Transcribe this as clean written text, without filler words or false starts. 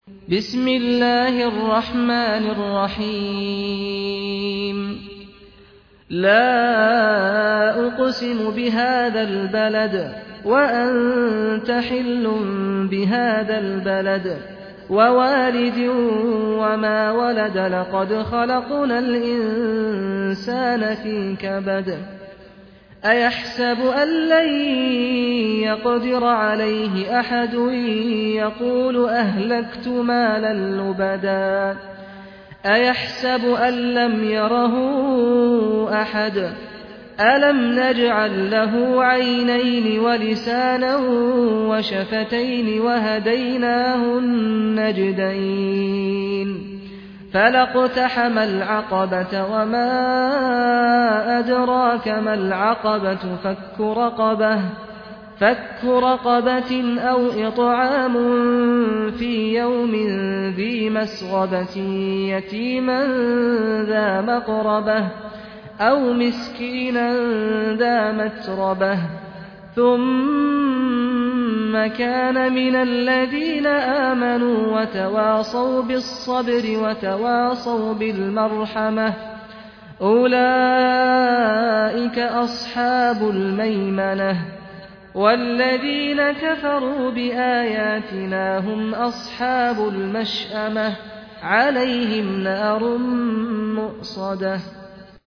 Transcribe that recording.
بسم الله الرحمن الرحيم لا أقسم بهذا البلد وأنت حل بهذا البلد ووالد وما ولد لقد خلقنا الإنسان في كبد أيحسب أن لن يقدر عليه أحد يقول أهلكت مالا لبدا أيحسب أن لم يره أحد ألم نجعل له عينين ولسانا وشفتين وهديناه النجدين فلاقتحم العقبة وما أدراك ما العقبة فك رقبة أو إطعام في يوم ذي مسغبة يتيما ذا مقربة أو مسكينا ذا متربة ثم كان من الذين آمنوا وتواصوا بالصبر وتواصوا بالمرحمة أولئك أصحاب الميمنة والذين كفروا بآياتنا هم أصحاب المشأمة عليهم نار مؤصدة